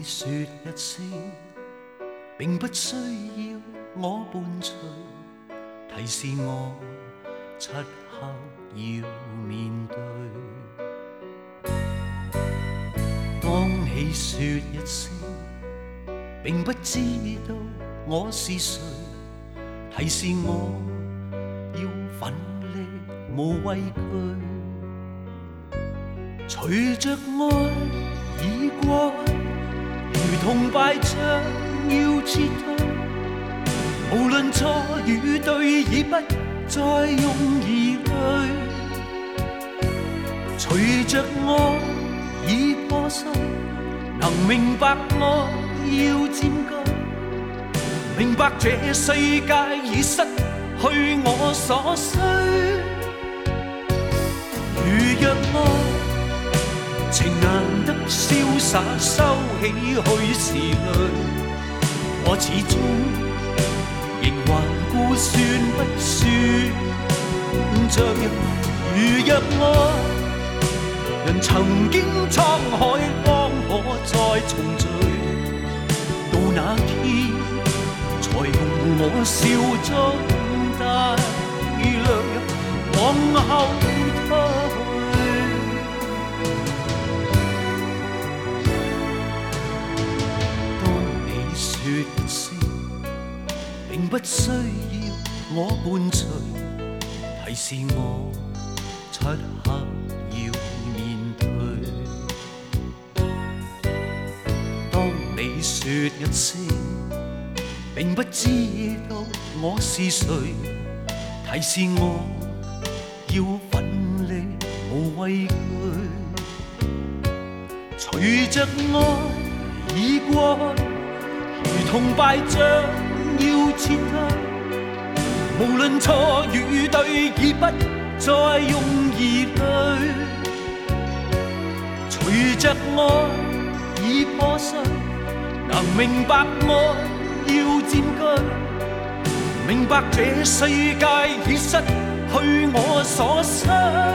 说一声，并不需要我伴随，提示我漆黑要面对。当你说一声，并不知道我是谁，提示我要奋力无畏惧。随着爱已过去，如同败仗要撤退，无论错与对，已不再用疑虑。随着爱已破碎，能明白爱要佔據，明白這世界已失去我所需。如若愛情難得瀟灑收起去時淚，我始終仍頑固算不算着如若愛人曾經滄海方可再重聚，到那天才用我笑中帶淚往後退。說一聲，並不需要我伴隨，提示我漆黑要面對。當你說一聲，並不知道我是誰，提示我要奮力無畏懼。隨着愛已過去，如同敗仗要撤退，無論錯與對，已不再用疑慮。隨着愛已破碎，能明白愛要佔據，明白這世界已失去我所需。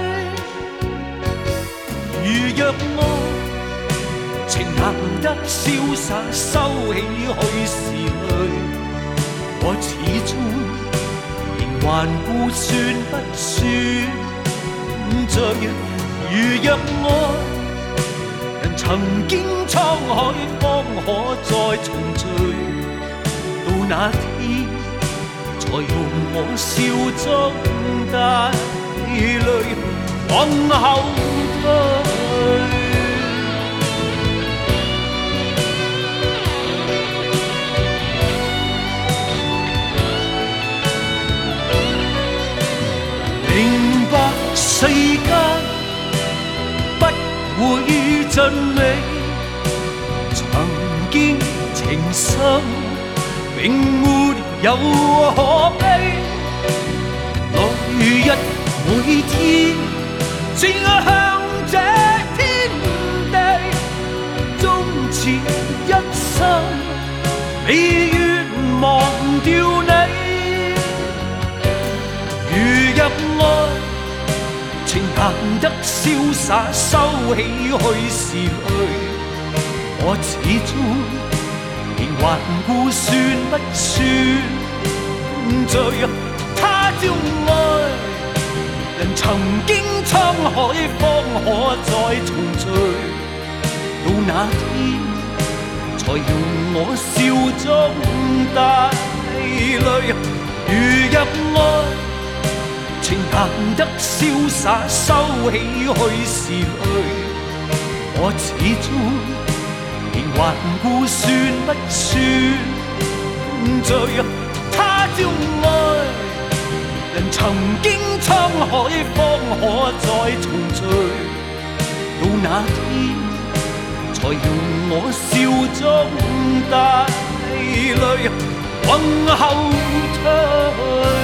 如若愛情難得瀟灑收起去時淚，我始終仍頑固算不算罪。如若愛人曾經滄海方可再重聚，到那天才用我笑中帶淚往後退。明白世間不會盡美，曾經情深並沒有可悲。來日每天正向這天地，終此一生未願忘掉你。如若愛情難得瀟灑收起去時淚，我始終仍頑固算不算罪。他朝愛人曾經滄海方可再重聚，到那天才用我笑中帶淚。如若愛情難得瀟灑收起去時淚，我始終仍頑固算不算罪。他朝愛人曾經滄海方可再重聚，到那天才用我笑中帶淚往後退。